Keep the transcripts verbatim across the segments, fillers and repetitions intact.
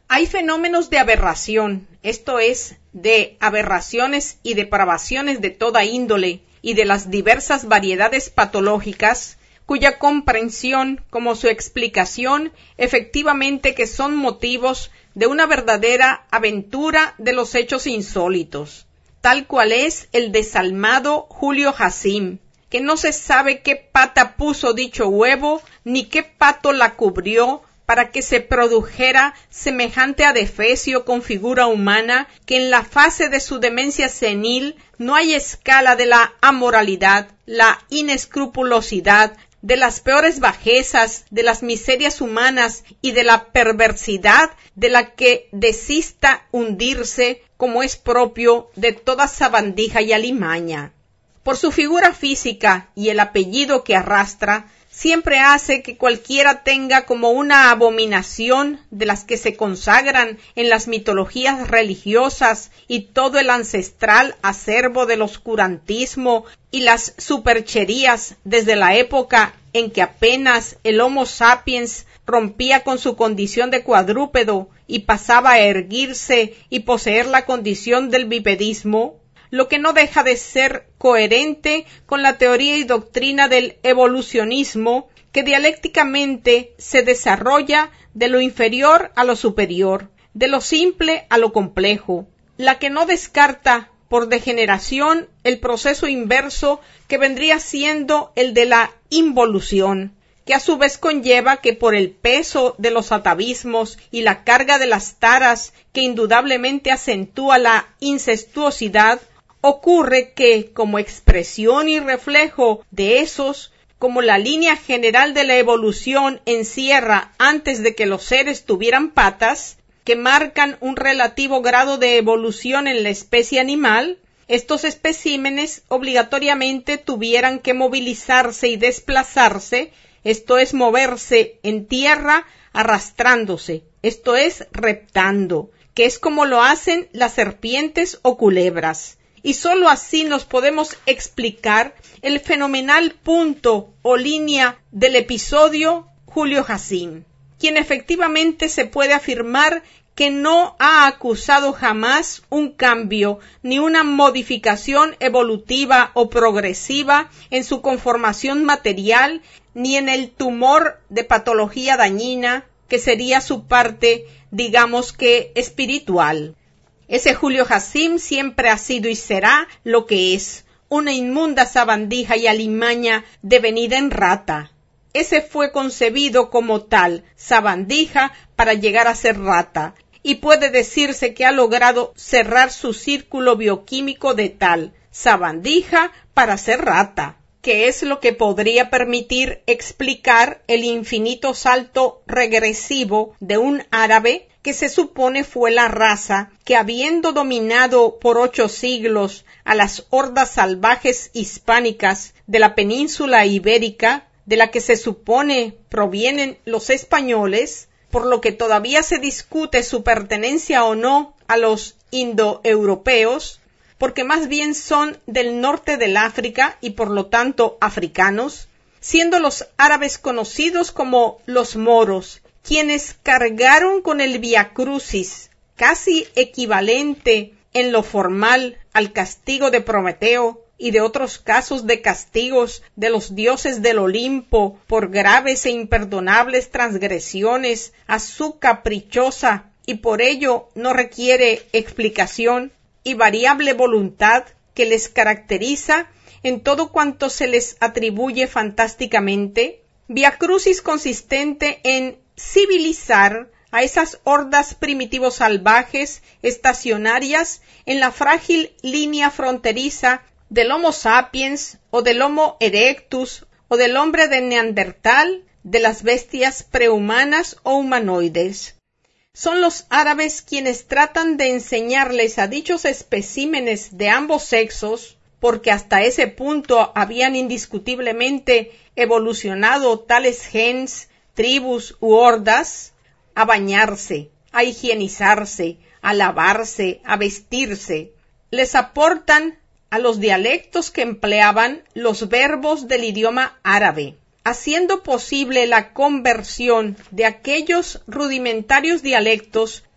Hay fenómenos de aberración, esto es, de aberraciones y depravaciones de toda índole y de las diversas variedades patológicas, cuya comprensión como su explicación efectivamente que son motivos de una verdadera aventura de los hechos insólitos, tal cual es el desalmado Julio Jacim, que no se sabe qué pata puso dicho huevo, ni qué pato la cubrió, para que se produjera semejante adefesio con figura humana, que en la fase de su demencia senil no hay escala de la amoralidad, la inescrupulosidad, de las peores bajezas, de las miserias humanas y de la perversidad de la que desista hundirse, como es propio de toda sabandija y alimaña. Por su figura física y el apellido que arrastra, siempre hace que cualquiera tenga como una abominación de las que se consagran en las mitologías religiosas y todo el ancestral acervo del oscurantismo y las supercherías desde la época en que apenas el Homo sapiens rompía con su condición de cuadrúpedo y pasaba a erguirse y poseer la condición del bipedismo, lo que no deja de ser coherente con la teoría y doctrina del evolucionismo, que dialécticamente se desarrolla de lo inferior a lo superior, de lo simple a lo complejo, la que no descarta por degeneración el proceso inverso que vendría siendo el de la involución, que a su vez conlleva que por el peso de los atavismos y la carga de las taras que indudablemente acentúa la incestuosidad, ocurre que, como expresión y reflejo de esos, como la línea general de la evolución encierra antes de que los seres tuvieran patas, que marcan un relativo grado de evolución en la especie animal, estos especímenes obligatoriamente tuvieran que movilizarse y desplazarse, esto es moverse en tierra arrastrándose, esto es reptando, que es como lo hacen las serpientes o culebras. Y sólo así nos podemos explicar el fenomenal punto o línea del episodio Julio Jacim, quien efectivamente se puede afirmar que no ha acusado jamás un cambio ni una modificación evolutiva o progresiva en su conformación material, ni en el tumor de patología dañina, que sería su parte, digamos que espiritual. Ese Julio Jacim siempre ha sido y será lo que es, una inmunda sabandija y alimaña devenida en rata. Ese fue concebido como tal, sabandija, para llegar a ser rata, y puede decirse que ha logrado cerrar su círculo bioquímico de tal, sabandija para ser rata, que es lo que podría permitir explicar el infinito salto regresivo de un árabe que se supone fue la raza que, habiendo dominado por ocho siglos a las hordas salvajes hispánicas de la península ibérica, de la que se supone provienen los españoles, por lo que todavía se discute su pertenencia o no a los indoeuropeos, porque más bien son del norte del África y por lo tanto africanos, siendo los árabes conocidos como los moros, quienes cargaron con el Via Crucis, casi equivalente en lo formal al castigo de Prometeo y de otros casos de castigos de los dioses del Olimpo por graves e imperdonables transgresiones a su caprichosa y por ello no requiere explicación y variable voluntad que les caracteriza en todo cuanto se les atribuye fantásticamente, Via Crucis consistente en civilizar a esas hordas primitivos salvajes estacionarias en la frágil línea fronteriza del Homo sapiens o del Homo erectus o del hombre de Neandertal, de las bestias prehumanas o humanoides. Son los árabes quienes tratan de enseñarles a dichos especímenes de ambos sexos, porque hasta ese punto habían indiscutiblemente evolucionado tales gens, tribus u hordas, a bañarse, a higienizarse, a lavarse, a vestirse. Les aportan a los dialectos que empleaban los verbos del idioma árabe, haciendo posible la conversión de aquellos rudimentarios dialectos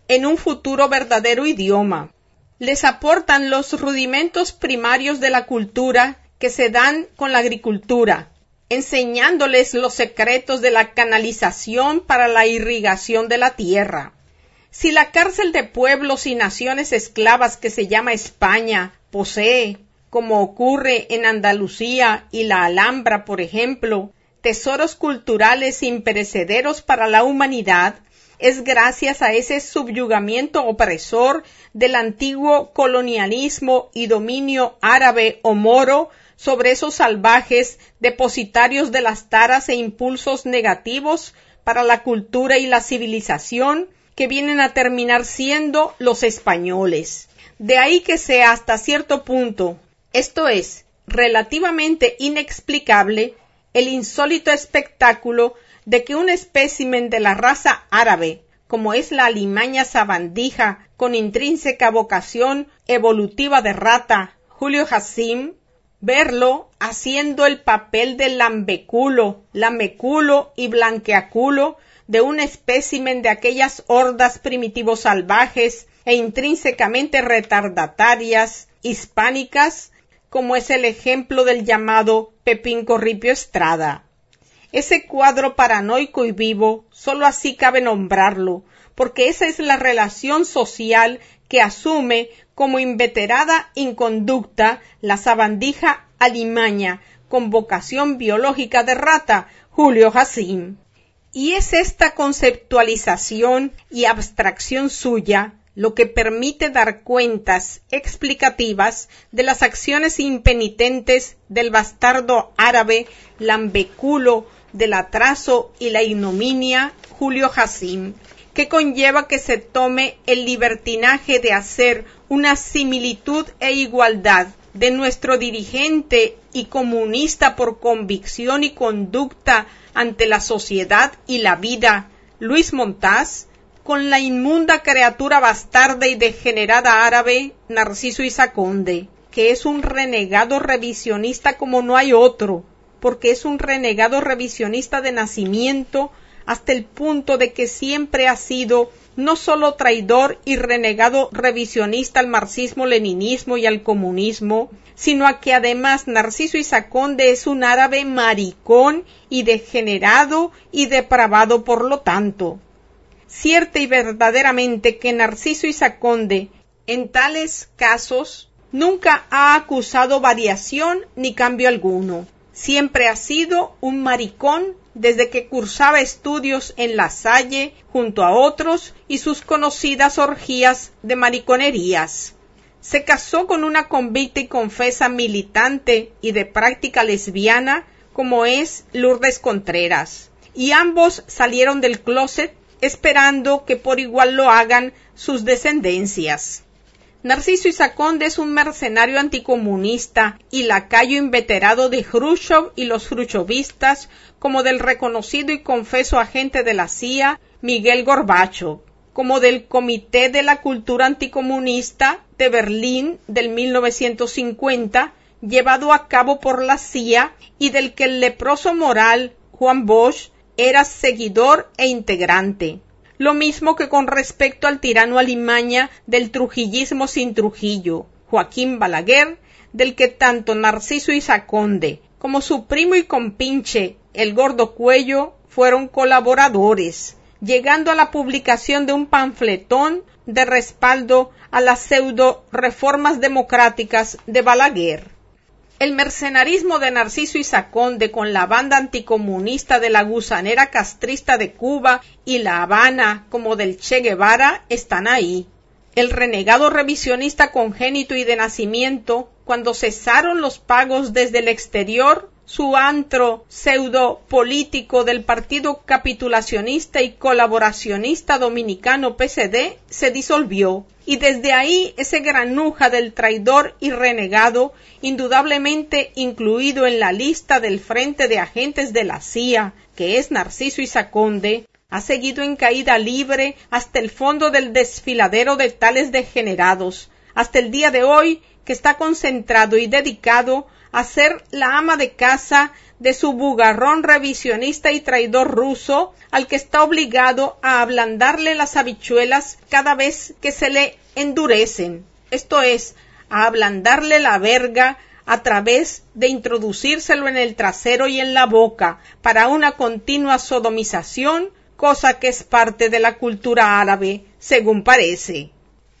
en un futuro verdadero idioma. Les aportan los rudimentos primarios de la cultura que se dan con la agricultura, enseñándoles los secretos de la canalización para la irrigación de la tierra. Si la cárcel de pueblos y naciones esclavas que se llama España posee, como ocurre en Andalucía y la Alhambra, por ejemplo, tesoros culturales imperecederos para la humanidad, es gracias a ese subyugamiento opresor del antiguo colonialismo y dominio árabe o moro sobre esos salvajes depositarios de las taras e impulsos negativos para la cultura y la civilización que vienen a terminar siendo los españoles. De ahí que sea hasta cierto punto, esto es, relativamente inexplicable, el insólito espectáculo de que un espécimen de la raza árabe, como es la alimaña sabandija con intrínseca vocación evolutiva de rata, Julio Jacim, verlo haciendo el papel de lambeculo, lameculo y blanqueaculo de un espécimen de aquellas hordas primitivos salvajes e intrínsecamente retardatarias hispánicas, como es el ejemplo del llamado Pepín Corripio Estrada. Ese cuadro paranoico y vivo, sólo así cabe nombrarlo, porque esa es la relación social que asume como inveterada inconducta la sabandija alimaña con vocación biológica de rata, Julio Jacim. Y es esta conceptualización y abstracción suya lo que permite dar cuentas explicativas de las acciones impenitentes del bastardo árabe lambeculo del atraso y la ignominia Julio Jacim, que conlleva que se tome el libertinaje de hacer una similitud e igualdad de nuestro dirigente y comunista por convicción y conducta ante la sociedad y la vida, Luis Montaz, con la inmunda criatura bastarda y degenerada árabe Narciso Isaconde, que es un renegado revisionista como no hay otro, porque es un renegado revisionista de nacimiento hasta el punto de que siempre ha sido no solo traidor y renegado revisionista al marxismo-leninismo y al comunismo, sino a que además Narciso Isaconde es un árabe maricón y degenerado y depravado por lo tanto. Cierta y verdaderamente que Narciso Isaconde, en tales casos, nunca ha acusado variación ni cambio alguno. Siempre ha sido un maricón desde que cursaba estudios en La Salle junto a otros y sus conocidas orgías de mariconerías. Se casó con una convicta y confesa militante y de práctica lesbiana como es Lourdes Contreras, y ambos salieron del closet esperando que por igual lo hagan sus descendencias. Narciso Isaconde es un mercenario anticomunista y lacayo inveterado de Khrushchev y los khrushchevistas, como del reconocido y confeso agente de la C I A, Miguel Gorbachov, como del Comité de la Cultura Anticomunista de Berlín del mil novecientos cincuenta, llevado a cabo por la C I A y del que el leproso moral Juan Bosch era seguidor e integrante. Lo mismo que con respecto al tirano alimaña del trujillismo sin Trujillo, Joaquín Balaguer, del que tanto Narciso Isaconde como su primo y compinche, el Gordo Cuello, fueron colaboradores, llegando a la publicación de un panfletón de respaldo a las pseudo reformas democráticas de Balaguer. El mercenarismo de Narciso Isaconde con la banda anticomunista de la gusanera castrista de Cuba y La Habana como del Che Guevara están ahí. El renegado revisionista congénito y de nacimiento, cuando cesaron los pagos desde el exterior, su antro pseudo político del Partido Capitulacionista y Colaboracionista Dominicano P C D se disolvió, y desde ahí ese granuja del traidor y renegado, indudablemente incluido en la lista del Frente de Agentes de la C I A, que es Narciso Isaconde, ha seguido en caída libre hasta el fondo del desfiladero de tales degenerados, hasta el día de hoy que está concentrado y dedicado a ser la ama de casa de su bugarrón revisionista y traidor ruso, al que está obligado a ablandarle las habichuelas cada vez que se le endurecen, esto es, a ablandarle la verga a través de introducírselo en el trasero y en la boca para una continua sodomización, cosa que es parte de la cultura árabe, según parece.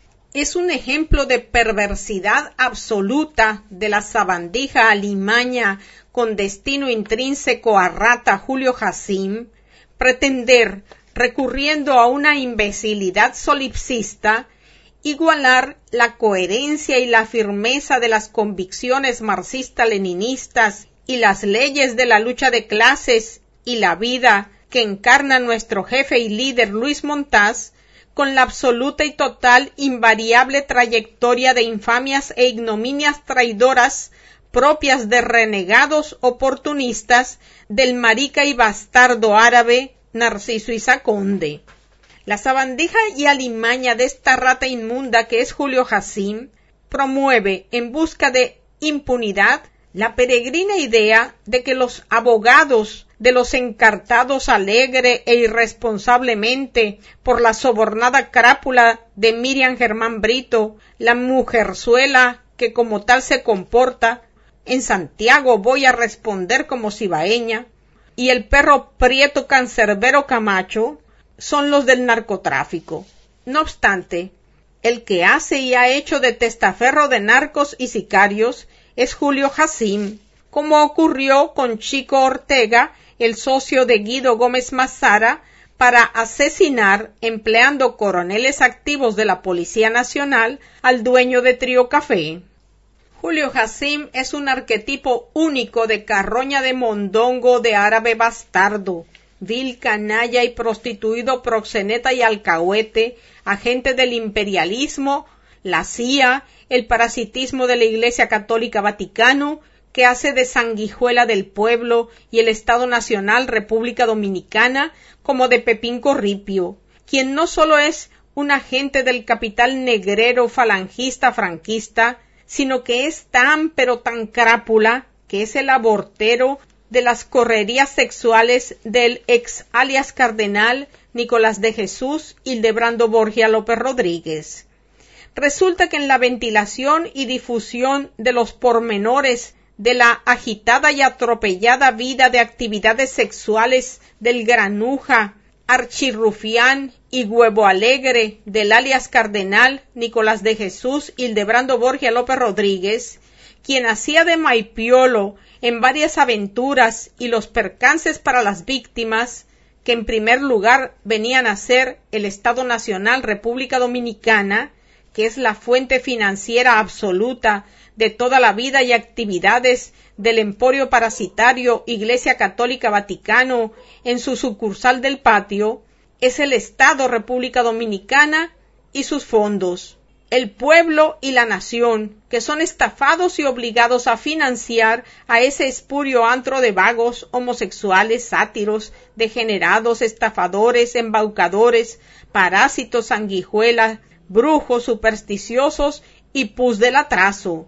Es un ejemplo de perversidad absoluta de la sabandija alimaña con destino intrínseco a rata Julio Jacim, pretender, recurriendo a una imbecilidad solipsista, igualar la coherencia y la firmeza de las convicciones marxista-leninistas y las leyes de la lucha de clases y la vida que encarna nuestro jefe y líder Luis Montaz, con la absoluta y total invariable trayectoria de infamias e ignominias traidoras propias de renegados oportunistas del marica y bastardo árabe Narciso Isa Conde. La sabandija y alimaña de esta rata inmunda que es Julio Jacim promueve, en busca de impunidad, la peregrina idea de que los abogados de los encartados alegre e irresponsablemente por la sobornada crápula de Miriam Germán Brito, la mujerzuela que como tal se comporta, en Santiago voy a responder como cibaeña, y el perro prieto cancerbero Camacho, son los del narcotráfico. No obstante, el que hace y ha hecho de testaferro de narcos y sicarios es Julio Jacim, como ocurrió con Chico Ortega, el socio de Guido Gómez Mazara, para asesinar, empleando coroneles activos de la Policía Nacional, al dueño de Trío Café. Julio Jacim es un arquetipo único de carroña de mondongo de árabe bastardo, vil canalla y prostituido proxeneta y alcahuete, agente del imperialismo, la C I A, el parasitismo de la Iglesia Católica Vaticano, que hace de sanguijuela del pueblo, y el Estado Nacional República Dominicana como de Pepín Corripio, quien no solo es un agente del capital negrero falangista franquista, sino que es tan pero tan crápula que es el abortero de las correrías sexuales del ex alias cardenal Nicolás de Jesús Hildebrando Borgia López Rodríguez. Resulta que en la ventilación y difusión de los pormenores de la agitada y atropellada vida de actividades sexuales del granuja, archirrufián y huevo alegre del alias cardenal Nicolás de Jesús Hildebrando Borgia López Rodríguez, quien hacía de maipiolo en varias aventuras y los percances para las víctimas, que en primer lugar venían a ser el Estado Nacional República Dominicana, que es la fuente financiera absoluta de toda la vida y actividades del emporio parasitario Iglesia Católica Vaticano en su sucursal del Patio, es el Estado República Dominicana y sus fondos, el pueblo y la nación, que son estafados y obligados a financiar a ese espurio antro de vagos, homosexuales, sátiros, degenerados, estafadores, embaucadores, parásitos, sanguijuelas, brujos, supersticiosos y pus del atraso.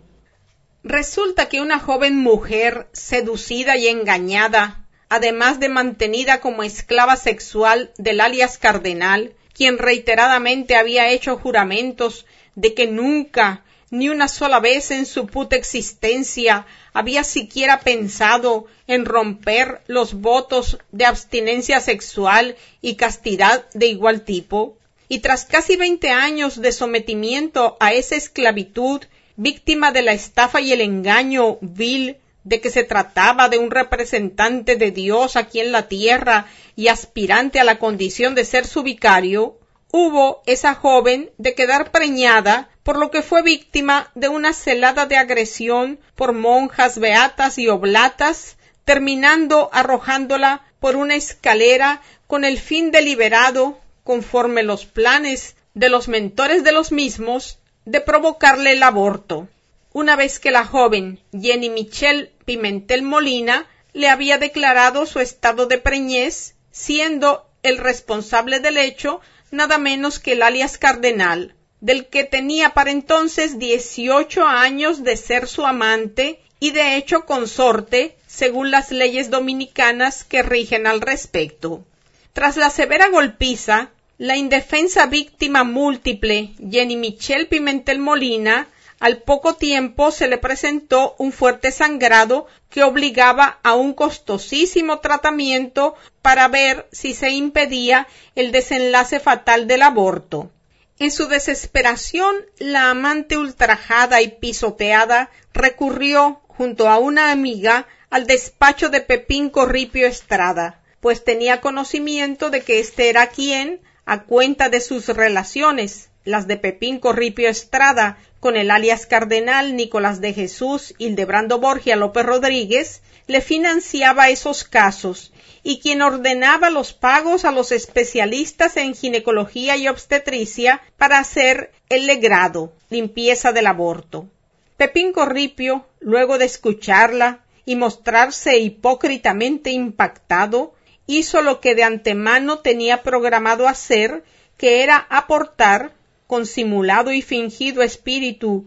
Resulta que una joven mujer seducida y engañada, además de mantenida como esclava sexual del alias cardenal, quien reiteradamente había hecho juramentos de que nunca, ni una sola vez en su puta existencia, había siquiera pensado en romper los votos de abstinencia sexual y castidad de igual tipo, y tras casi veinte años de sometimiento a esa esclavitud, víctima de la estafa y el engaño vil de que se trataba de un representante de Dios aquí en la tierra y aspirante a la condición de ser su vicario, hubo esa joven de quedar preñada, por lo que fue víctima de una celada de agresión por monjas beatas y oblatas, terminando arrojándola por una escalera con el fin deliberado, conforme los planes de los mentores de los mismos, de provocarle el aborto, una vez que la joven Jenny Michelle Pimentel Molina le había declarado su estado de preñez, siendo el responsable del hecho nada menos que el alias cardenal, del que tenía para entonces dieciocho años de ser su amante y de hecho consorte, según las leyes dominicanas que rigen al respecto. Tras la severa golpiza, la indefensa víctima múltiple, Jenny Michelle Pimentel Molina, al poco tiempo se le presentó un fuerte sangrado que obligaba a un costosísimo tratamiento para ver si se impedía el desenlace fatal del aborto. En su desesperación, la amante ultrajada y pisoteada recurrió, junto a una amiga, al despacho de Pepín Corripio Estrada, pues tenía conocimiento de que éste era quien, a cuenta de sus relaciones, las de Pepín Corripio Estrada, con el alias Cardenal Nicolás de Jesús Hildebrando Borgia López Rodríguez, le financiaba esos casos, y quien ordenaba los pagos a los especialistas en ginecología y obstetricia para hacer el legrado, limpieza del aborto. Pepín Corripio, luego de escucharla y mostrarse hipócritamente impactado, hizo lo que de antemano tenía programado hacer, que era aportar, con simulado y fingido espíritu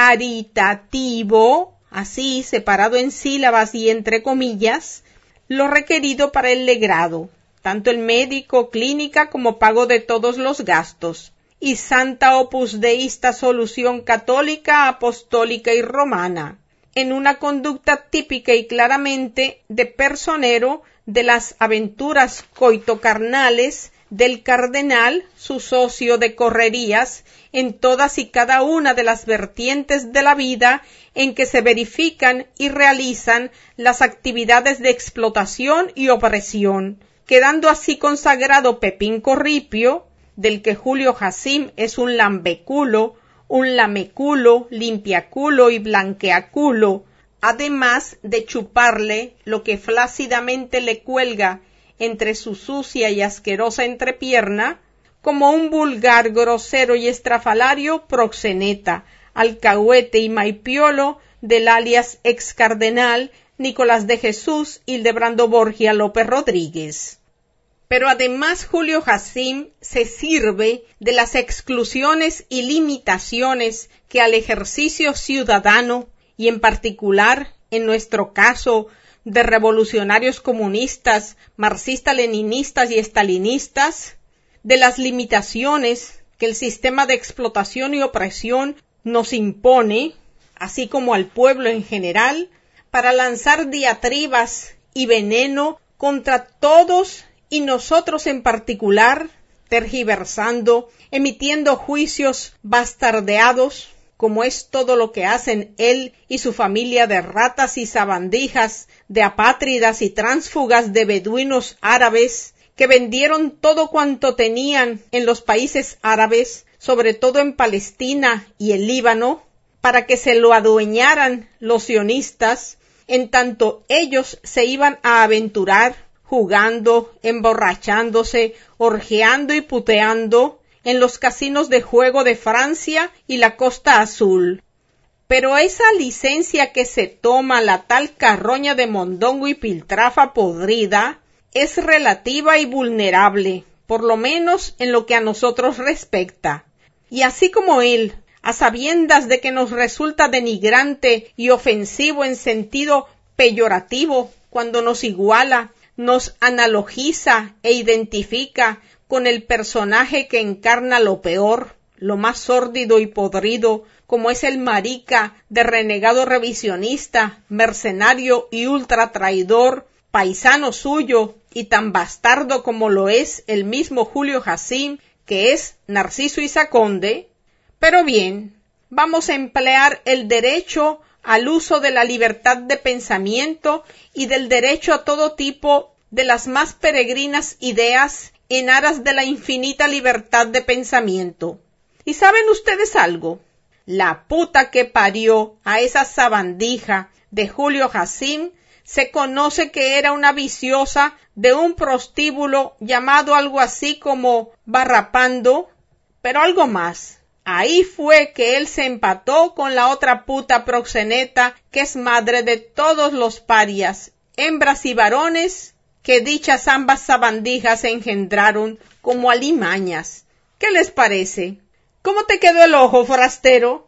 caritativo, así separado en sílabas y entre comillas, lo requerido para el legrado, tanto el médico, clínica como pago de todos los gastos, y santa opus deísta solución católica, apostólica y romana, en una conducta típica y claramente de personero de las aventuras coitocarnales del cardenal, su socio de correrías, en todas y cada una de las vertientes de la vida en que se verifican y realizan las actividades de explotación y opresión, quedando así consagrado Pepín Corripio, del que Julio Jacim es un lambeculo, un lameculo, limpiaculo y blanqueaculo, además de chuparle lo que flácidamente le cuelga entre su sucia y asquerosa entrepierna, como un vulgar, grosero y estrafalario proxeneta, alcahuete y maipiolo del alias ex cardenal Nicolás de Jesús Hildebrando Borgia López Rodríguez. Pero además Julio Jacim se sirve de las exclusiones y limitaciones que al ejercicio ciudadano, y en particular, en nuestro caso, de revolucionarios comunistas, marxistas-leninistas y estalinistas, de las limitaciones que el sistema de explotación y opresión nos impone, así como al pueblo en general, para lanzar diatribas y veneno contra todos y nosotros en particular, tergiversando, emitiendo juicios bastardeados, como es todo lo que hacen él y su familia de ratas y sabandijas, de apátridas y tránsfugas de beduinos árabes, que vendieron todo cuanto tenían en los países árabes, sobre todo en Palestina y el Líbano, para que se lo adueñaran los sionistas, en tanto ellos se iban a aventurar, jugando, emborrachándose, orgeando y puteando, en los casinos de juego de Francia y la Costa Azul. Pero esa licencia que se toma la tal carroña de mondongo y piltrafa podrida es relativa y vulnerable, por lo menos en lo que a nosotros respecta. Y así como él, a sabiendas de que nos resulta denigrante y ofensivo en sentido peyorativo cuando nos iguala, nos analogiza e identifica con el personaje que encarna lo peor, lo más sórdido y podrido, como es el marica de renegado revisionista, mercenario y ultra traidor, paisano suyo y tan bastardo como lo es el mismo Julio Jacim, que es Narciso Isaconde. Pero bien, vamos a emplear el derecho al uso de la libertad de pensamiento y del derecho a todo tipo de las más peregrinas ideas en aras de la infinita libertad de pensamiento. ¿Y saben ustedes algo? La puta que parió a esa sabandija de Julio Jacim se conoce que era una viciosa de un prostíbulo llamado algo así como Barrapando, pero algo más. Ahí fue que él se empató con la otra puta proxeneta que es madre de todos los parias, hembras y varones, que dichas ambas sabandijas engendraron como alimañas. ¿Qué les parece? ¿Cómo te quedó el ojo, forastero?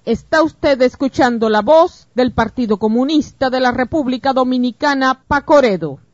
Está usted escuchando la voz del Partido Comunista de la República Dominicana, Pacoredo.